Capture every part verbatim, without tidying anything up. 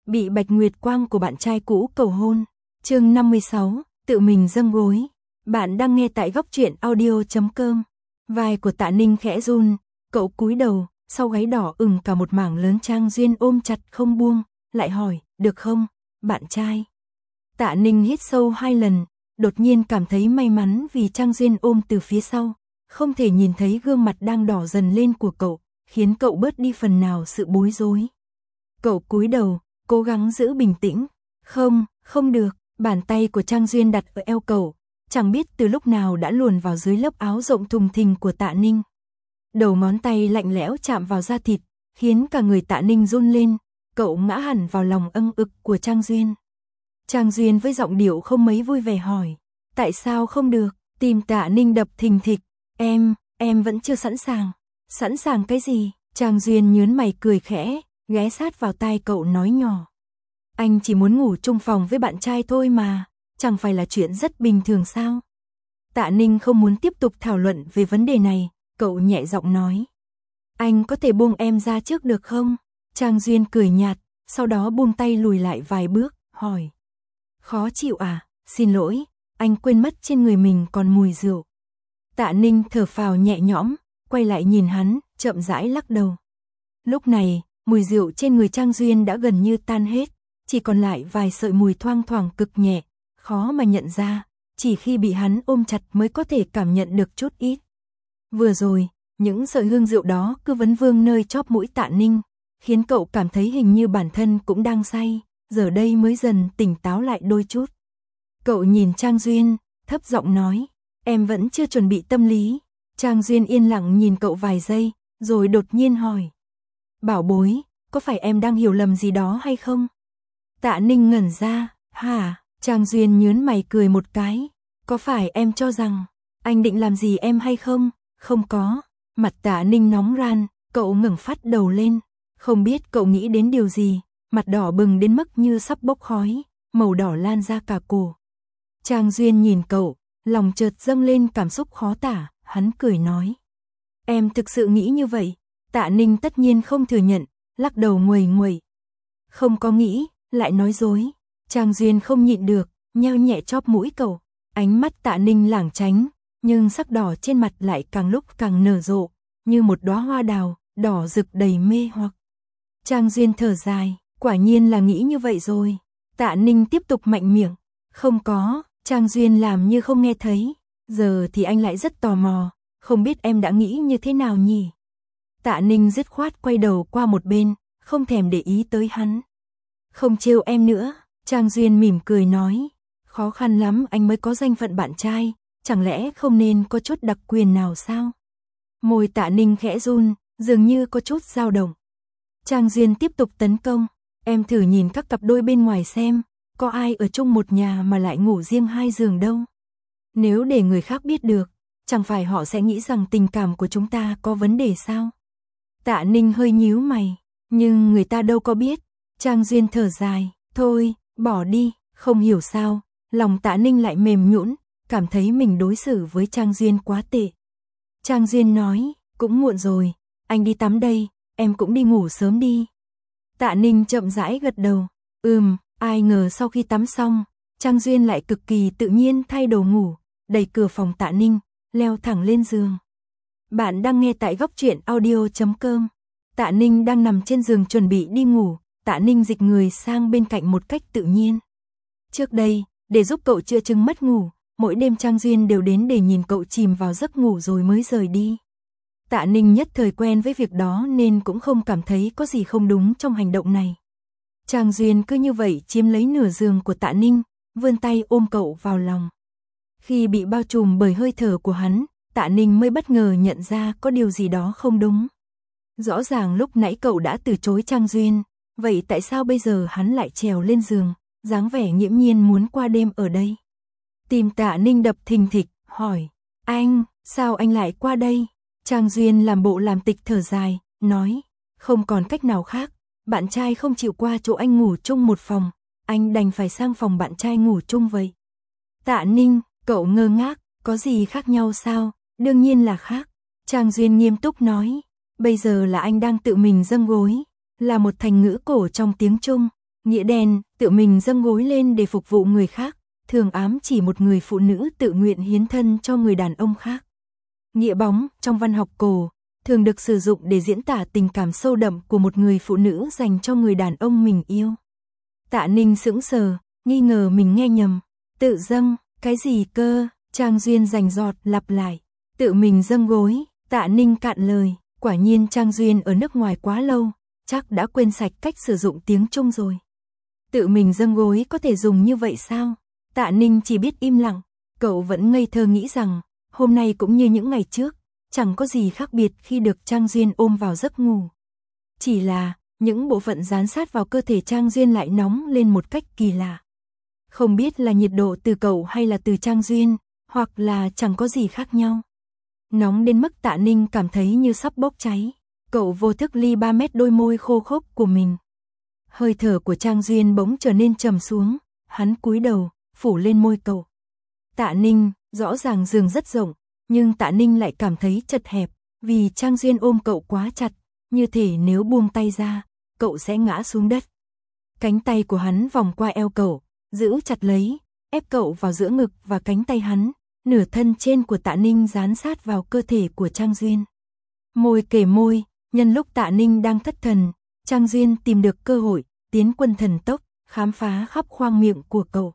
bị Bạch Nguyệt Quang của bạn trai cũ cầu hôn. Chương năm mươi sáu, tự mình dâng gối. Bạn đang nghe tại góc truyện audio chấm com. Vai của Tạ Ninh khẽ run, cậu cúi đầu, sau gáy đỏ ửng cả một mảng lớn. Trang Duyên ôm chặt không buông, lại hỏi, được không, bạn trai? Tạ Ninh hít sâu hai lần, đột nhiên cảm thấy may mắn vì Trang Duyên ôm từ phía sau, không thể nhìn thấy gương mặt đang đỏ dần lên của cậu, khiến cậu bớt đi phần nào sự bối rối. Cậu cúi đầu, cố gắng giữ bình tĩnh. Không, không được. Bàn tay của Trang Duyên đặt ở eo cậu, chẳng biết từ lúc nào đã luồn vào dưới lớp áo rộng thùng thình của Tạ Ninh. Đầu ngón tay lạnh lẽo chạm vào da thịt, khiến cả người Tạ Ninh run lên, cậu ngã hẳn vào lòng âng ực của Trang Duyên. Trang Duyên với giọng điệu không mấy vui vẻ hỏi, tại sao không được? Tim Tạ Ninh đập thình thịch, em, em vẫn chưa sẵn sàng. Sẵn sàng cái gì? Trang Duyên nhướng mày cười khẽ, ghé sát vào tai cậu nói nhỏ. Anh chỉ muốn ngủ chung phòng với bạn trai thôi mà, chẳng phải là chuyện rất bình thường sao? Tạ Ninh không muốn tiếp tục thảo luận về vấn đề này, cậu nhẹ giọng nói. Anh có thể buông em ra trước được không? Trang Duyên cười nhạt, sau đó buông tay lùi lại vài bước, hỏi. Khó chịu à? Xin lỗi, anh quên mất trên người mình còn mùi rượu. Tạ Ninh thở phào nhẹ nhõm, quay lại nhìn hắn, chậm rãi lắc đầu. Lúc này, mùi rượu trên người Trang Duyên đã gần như tan hết, chỉ còn lại vài sợi mùi thoang thoảng cực nhẹ, khó mà nhận ra, chỉ khi bị hắn ôm chặt mới có thể cảm nhận được chút ít. Vừa rồi, những sợi hương rượu đó cứ vấn vương nơi chóp mũi Tạ Ninh, khiến cậu cảm thấy hình như bản thân cũng đang say, giờ đây mới dần tỉnh táo lại đôi chút. Cậu nhìn Trang Duyên, thấp giọng nói, em vẫn chưa chuẩn bị tâm lý. Trang Duyên yên lặng nhìn cậu vài giây, rồi đột nhiên hỏi. Bảo bối, có phải em đang hiểu lầm gì đó hay không? Tạ Ninh ngẩn ra, hả? Trang Duyên nhướng mày cười một cái. Có phải em cho rằng, anh định làm gì em hay không? Không có. Mặt Tạ Ninh nóng ran, cậu ngẩng phát đầu lên. Không biết cậu nghĩ đến điều gì, mặt đỏ bừng đến mức như sắp bốc khói, màu đỏ lan ra cả cổ. Trang Duyên nhìn cậu, lòng chợt dâng lên cảm xúc khó tả, hắn cười nói. Em thực sự nghĩ như vậy? Tạ Ninh tất nhiên không thừa nhận, lắc đầu nguầy nguầy. Không có nghĩ, lại nói dối. Trang Duyên không nhịn được, nheo nhẹ chóp mũi cậu. Ánh mắt Tạ Ninh lảng tránh, nhưng sắc đỏ trên mặt lại càng lúc càng nở rộ, như một đóa hoa đào, đỏ rực đầy mê hoặc. Trang Duyên thở dài, quả nhiên là nghĩ như vậy rồi. Tạ Ninh tiếp tục mạnh miệng. Không có, Trang Duyên làm như không nghe thấy. Giờ thì anh lại rất tò mò, không biết em đã nghĩ như thế nào nhỉ? Tạ Ninh dứt khoát quay đầu qua một bên, không thèm để ý tới hắn. Không trêu em nữa, Trang Duyên mỉm cười nói. Khó khăn lắm anh mới có danh phận bạn trai, chẳng lẽ không nên có chút đặc quyền nào sao? Môi Tạ Ninh khẽ run, dường như có chút dao động. Trang Duyên tiếp tục tấn công. Em thử nhìn các cặp đôi bên ngoài xem, có ai ở chung một nhà mà lại ngủ riêng hai giường đâu. Nếu để người khác biết được, chẳng phải họ sẽ nghĩ rằng tình cảm của chúng ta có vấn đề sao? Tạ Ninh hơi nhíu mày, nhưng người ta đâu có biết. Trang Duyên thở dài, thôi, bỏ đi, không hiểu sao, lòng Tạ Ninh lại mềm nhũn, cảm thấy mình đối xử với Trang Duyên quá tệ. Trang Duyên nói, cũng muộn rồi, anh đi tắm đây, em cũng đi ngủ sớm đi. Tạ Ninh chậm rãi gật đầu, ừm, ai ngờ sau khi tắm xong, Trang Duyên lại cực kỳ tự nhiên thay đồ ngủ, đẩy cửa phòng Tạ Ninh, leo thẳng lên giường. Bạn đang nghe tại góc truyện audio chấm com. Tạ Ninh đang nằm trên giường chuẩn bị đi ngủ, Tạ Ninh dịch người sang bên cạnh một cách tự nhiên. Trước đây, để giúp cậu chữa chứng mất ngủ, mỗi đêm Trang Duyên đều đến để nhìn cậu chìm vào giấc ngủ rồi mới rời đi. Tạ Ninh nhất thời quen với việc đó nên cũng không cảm thấy có gì không đúng trong hành động này. Trang Duyên cứ như vậy chiếm lấy nửa giường của Tạ Ninh, vươn tay ôm cậu vào lòng. Khi bị bao trùm bởi hơi thở của hắn, Tạ Ninh mới bất ngờ nhận ra có điều gì đó không đúng. Rõ ràng lúc nãy cậu đã từ chối Trang Duyên, vậy tại sao bây giờ hắn lại trèo lên giường, dáng vẻ nghiễm nhiên muốn qua đêm ở đây? Tim Tạ Ninh đập thình thịch, hỏi, anh, sao anh lại qua đây? Trang Duyên làm bộ làm tịch thở dài, nói, không còn cách nào khác, bạn trai không chịu qua chỗ anh ngủ chung một phòng, anh đành phải sang phòng bạn trai ngủ chung vậy. Tạ Ninh, cậu ngơ ngác, có gì khác nhau sao? Đương nhiên là khác. Trang Duyên nghiêm túc nói, bây giờ là anh đang tự mình dâng gối, là một thành ngữ cổ trong tiếng Trung, Nghĩa đen, tự mình dâng gối lên để phục vụ người khác, thường ám chỉ một người phụ nữ tự nguyện hiến thân cho người đàn ông khác. Nghĩa bóng, trong văn học cổ, thường được sử dụng để diễn tả tình cảm sâu đậm của một người phụ nữ dành cho người đàn ông mình yêu. Tạ Ninh sững sờ, nghi ngờ mình nghe nhầm. Tự dâng, cái gì cơ? Trang Duyên rành rọt lặp lại. Tự mình dâng gối. Tạ Ninh cạn lời. Quả nhiên Trang Duyên ở nước ngoài quá lâu, chắc đã quên sạch cách sử dụng tiếng Trung rồi. Tự mình dâng gối có thể dùng như vậy sao? Tạ Ninh chỉ biết im lặng. Cậu vẫn ngây thơ nghĩ rằng hôm nay cũng như những ngày trước, chẳng có gì khác biệt khi được Trang Duyên ôm vào giấc ngủ. Chỉ là những bộ phận dán sát vào cơ thể Trang Duyên lại nóng lên một cách kỳ lạ. Không biết là nhiệt độ từ cậu hay là từ Trang Duyên, hoặc là chẳng có gì khác nhau. Nóng đến mức Tạ Ninh cảm thấy như sắp bốc cháy. Cậu vô thức ly ba mét đôi môi khô khốc của mình. Hơi thở của Trang Duyên bỗng trở nên trầm xuống, hắn cúi đầu, phủ lên môi cậu. Tạ Ninh, rõ ràng giường rất rộng, nhưng Tạ Ninh lại cảm thấy chật hẹp, vì Trang Duyên ôm cậu quá chặt, như thể nếu buông tay ra, cậu sẽ ngã xuống đất. Cánh tay của hắn vòng qua eo cậu, giữ chặt lấy, ép cậu vào giữa ngực và cánh tay hắn, nửa thân trên của Tạ Ninh dán sát vào cơ thể của Trang Duyên. Môi kề môi, nhân lúc Tạ Ninh đang thất thần, Trang Duyên tìm được cơ hội, tiến quân thần tốc, khám phá khắp khoang miệng của cậu.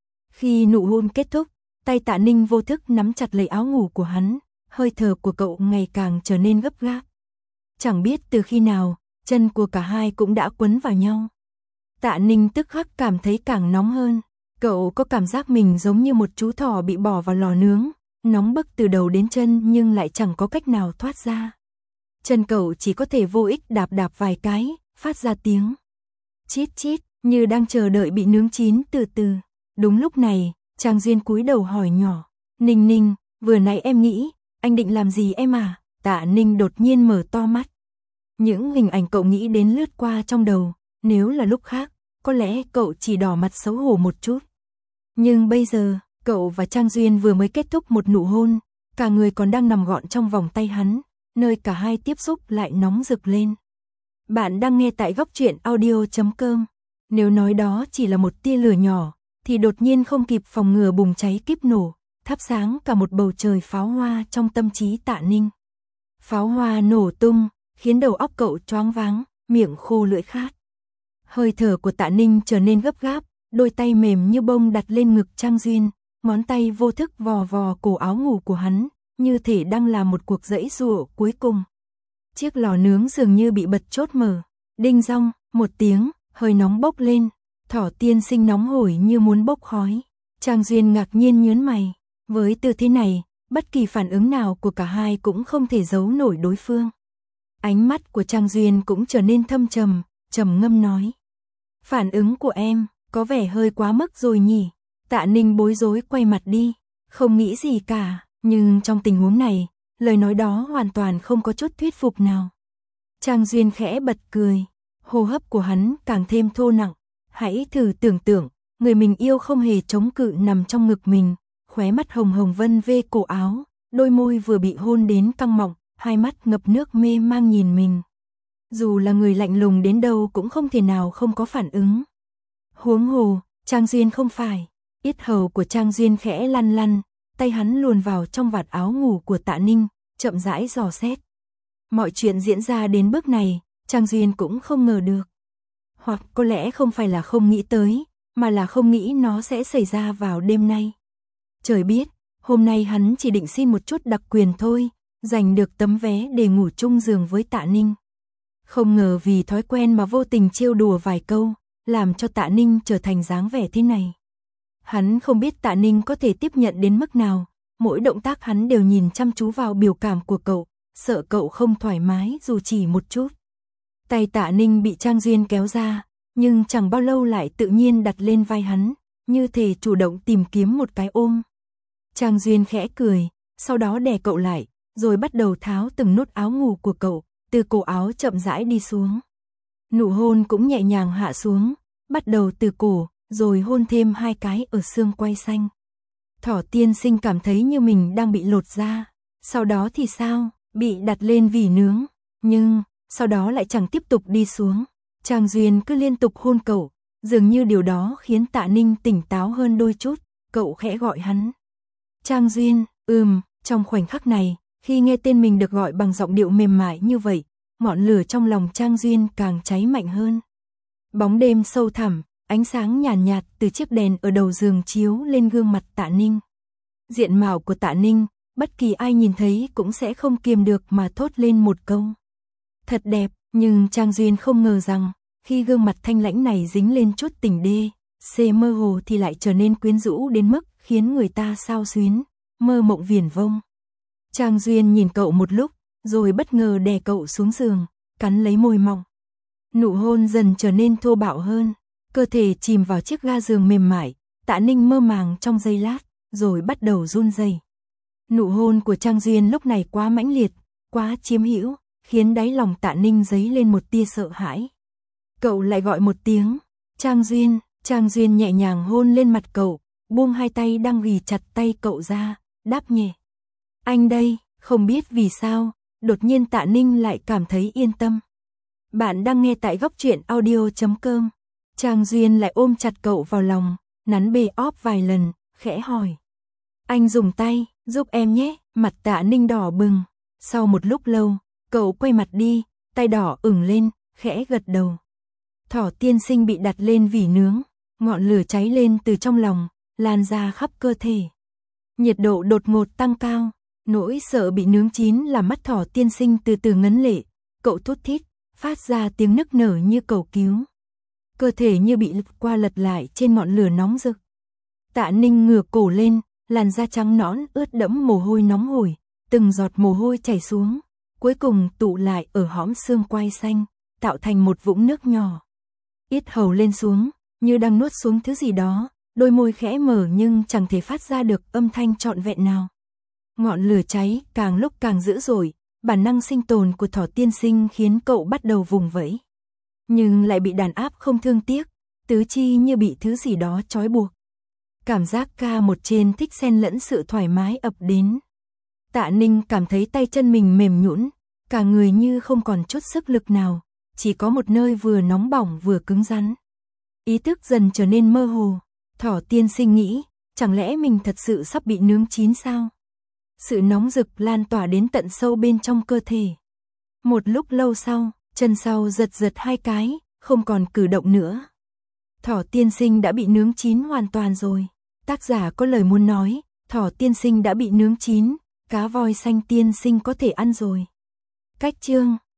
Khi nụ hôn kết thúc, tay Tạ Ninh vô thức nắm chặt lấy áo ngủ của hắn, hơi thở của cậu ngày càng trở nên gấp gáp. Chẳng biết từ khi nào, chân của cả hai cũng đã quấn vào nhau. Tạ Ninh tức khắc cảm thấy càng nóng hơn. Cậu có cảm giác mình giống như một chú thỏ bị bỏ vào lò nướng, nóng bức từ đầu đến chân nhưng lại chẳng có cách nào thoát ra. Chân cậu chỉ có thể vô ích đạp đạp vài cái, phát ra tiếng chít chít, như đang chờ đợi bị nướng chín từ từ. Đúng lúc này, Trang Duyên cúi đầu hỏi nhỏ, Ninh Ninh, vừa nãy em nghĩ, anh định làm gì em à? Tạ Ninh đột nhiên mở to mắt. Những hình ảnh cậu nghĩ đến lướt qua trong đầu, nếu là lúc khác, có lẽ cậu chỉ đỏ mặt xấu hổ một chút. Nhưng bây giờ, cậu và Trang Duyên vừa mới kết thúc một nụ hôn, cả người còn đang nằm gọn trong vòng tay hắn, nơi cả hai tiếp xúc lại nóng rực lên. Bạn đang nghe tại góc truyện audio chấm com. Nếu nói đó chỉ là một tia lửa nhỏ, thì đột nhiên không kịp phòng ngừa bùng cháy kíp nổ, thắp sáng cả một bầu trời pháo hoa trong tâm trí Tạ Ninh. Pháo hoa nổ tung, khiến đầu óc cậu choáng váng, miệng khô lưỡi khát. Hơi thở của Tạ Ninh trở nên gấp gáp, đôi tay mềm như bông đặt lên ngực Trang Duyên, ngón tay vô thức vò vò cổ áo ngủ của hắn, như thể đang làm một cuộc giãy giụa cuối cùng. Chiếc lò nướng dường như bị bật chốt mở, đinh dong, một tiếng, hơi nóng bốc lên, Thỏ tiên sinh nóng hổi như muốn bốc khói. Trang Duyên ngạc nhiên nhớn mày, với tư thế này, bất kỳ phản ứng nào của cả hai cũng không thể giấu nổi đối phương. Ánh mắt của Trang Duyên cũng trở nên thâm trầm, trầm ngâm nói. Phản ứng của em, có vẻ hơi quá mức rồi nhỉ? Tạ Ninh bối rối quay mặt đi, không nghĩ gì cả, nhưng trong tình huống này, lời nói đó hoàn toàn không có chút thuyết phục nào. Trang Duyên khẽ bật cười, hô hấp của hắn càng thêm thô nặng. Hãy thử tưởng tượng, người mình yêu không hề chống cự nằm trong ngực mình, khóe mắt hồng hồng vân vê cổ áo, đôi môi vừa bị hôn đến căng mọng, hai mắt ngập nước mê mang nhìn mình. Dù là người lạnh lùng đến đâu cũng không thể nào không có phản ứng. Huống hồ, Trang Duyên không phải. Yết hầu của Trang Duyên khẽ lăn lăn, tay hắn luồn vào trong vạt áo ngủ của Tạ Ninh, chậm rãi dò xét. Mọi chuyện diễn ra đến bước này, Trang Duyên cũng không ngờ được. Hoặc có lẽ không phải là không nghĩ tới, mà là không nghĩ nó sẽ xảy ra vào đêm nay. Trời biết, hôm nay hắn chỉ định xin một chút đặc quyền thôi, giành được tấm vé để ngủ chung giường với Tạ Ninh. Không ngờ vì thói quen mà vô tình trêu đùa vài câu, làm cho Tạ Ninh trở thành dáng vẻ thế này. Hắn không biết Tạ Ninh có thể tiếp nhận đến mức nào, mỗi động tác hắn đều nhìn chăm chú vào biểu cảm của cậu, sợ cậu không thoải mái dù chỉ một chút. Tay Tạ Ninh bị Trang Duyên kéo ra, nhưng chẳng bao lâu lại tự nhiên đặt lên vai hắn, như thể chủ động tìm kiếm một cái ôm. Trang Duyên khẽ cười, sau đó đè cậu lại, rồi bắt đầu tháo từng nút áo ngủ của cậu, từ cổ áo chậm rãi đi xuống. Nụ hôn cũng nhẹ nhàng hạ xuống, bắt đầu từ cổ, rồi hôn thêm hai cái ở xương quai xanh. Thỏ tiên sinh cảm thấy như mình đang bị lột da, sau đó thì sao, bị đặt lên vỉ nướng, nhưng sau đó lại chẳng tiếp tục đi xuống. Trang Duyên cứ liên tục hôn cậu, Dường như điều đó khiến Tạ Ninh tỉnh táo hơn đôi chút, cậu khẽ gọi hắn. Trang Duyên, ừm, trong khoảnh khắc này, khi nghe tên mình được gọi bằng giọng điệu mềm mại như vậy, ngọn lửa trong lòng Trang Duyên càng cháy mạnh hơn. Bóng đêm sâu thẳm, ánh sáng nhàn nhạt, nhạt từ chiếc đèn ở đầu giường chiếu lên gương mặt Tạ Ninh. Diện mạo của Tạ Ninh, bất kỳ ai nhìn thấy cũng sẽ không kiềm được mà thốt lên một câu. Thật đẹp, nhưng Trang Duyên không ngờ rằng, khi gương mặt thanh lãnh này dính lên chút tình đê, xê mơ hồ thì lại trở nên quyến rũ đến mức khiến người ta xao xuyến, mơ mộng viển vông. Trang Duyên nhìn cậu một lúc, rồi bất ngờ đè cậu xuống giường, cắn lấy môi mỏng. Nụ hôn dần trở nên thô bạo hơn, cơ thể chìm vào chiếc ga giường mềm mại, Tạ Ninh mơ màng trong giây lát, rồi bắt đầu run rẩy. Nụ hôn của Trang Duyên lúc này quá mãnh liệt, quá chiếm hữu, khiến đáy lòng Tạ Ninh dấy lên một tia sợ hãi. Cậu lại gọi một tiếng, Trang Duyên, Trang Duyên nhẹ nhàng hôn lên mặt cậu, buông hai tay đang ghì chặt tay cậu ra, đáp nhẹ. Anh đây, không biết vì sao, đột nhiên Tạ Ninh lại cảm thấy yên tâm. Bạn đang nghe tại góc truyện audio chấm com. Trang Duyên lại ôm chặt cậu vào lòng, nắn bề óp vài lần, khẽ hỏi. Anh dùng tay, giúp em nhé, mặt Tạ Ninh đỏ bừng. Sau một lúc lâu, cậu quay mặt đi, tay đỏ ửng lên, khẽ gật đầu. Thỏ tiên sinh bị đặt lên vỉ nướng, ngọn lửa cháy lên từ trong lòng, lan ra khắp cơ thể. Nhiệt độ đột ngột tăng cao, nỗi sợ bị nướng chín làm mắt thỏ tiên sinh từ từ ngấn lệ, cậu thút thít, phát ra tiếng nức nở như cầu cứu. Cơ thể như bị lật qua lật lại trên ngọn lửa nóng rực. Tạ Ninh ngửa cổ lên, làn da trắng nõn ướt đẫm mồ hôi nóng hổi, từng giọt mồ hôi chảy xuống, cuối cùng tụ lại ở hõm xương quai xanh, tạo thành một vũng nước nhỏ. Yết hầu lên xuống, như đang nuốt xuống thứ gì đó, đôi môi khẽ mở nhưng chẳng thể phát ra được âm thanh trọn vẹn nào. Ngọn lửa cháy càng lúc càng dữ dội, bản năng sinh tồn của thỏ tiên sinh khiến cậu bắt đầu vùng vẫy. Nhưng lại bị đàn áp không thương tiếc, tứ chi như bị thứ gì đó trói buộc. Cảm giác ca một trên thích xen lẫn sự thoải mái ập đến. Tạ Ninh cảm thấy tay chân mình mềm nhũn, cả người như không còn chút sức lực nào, chỉ có một nơi vừa nóng bỏng vừa cứng rắn. Ý thức dần trở nên mơ hồ, thỏ tiên sinh nghĩ, chẳng lẽ mình thật sự sắp bị nướng chín sao? Sự nóng rực lan tỏa đến tận sâu bên trong cơ thể. Một lúc lâu sau, chân sau giật giật hai cái, không còn cử động nữa. Thỏ tiên sinh đã bị nướng chín hoàn toàn rồi. Tác giả có lời muốn nói, thỏ tiên sinh đã bị nướng chín, cá voi xanh tiên sinh có thể ăn rồi. Cách chương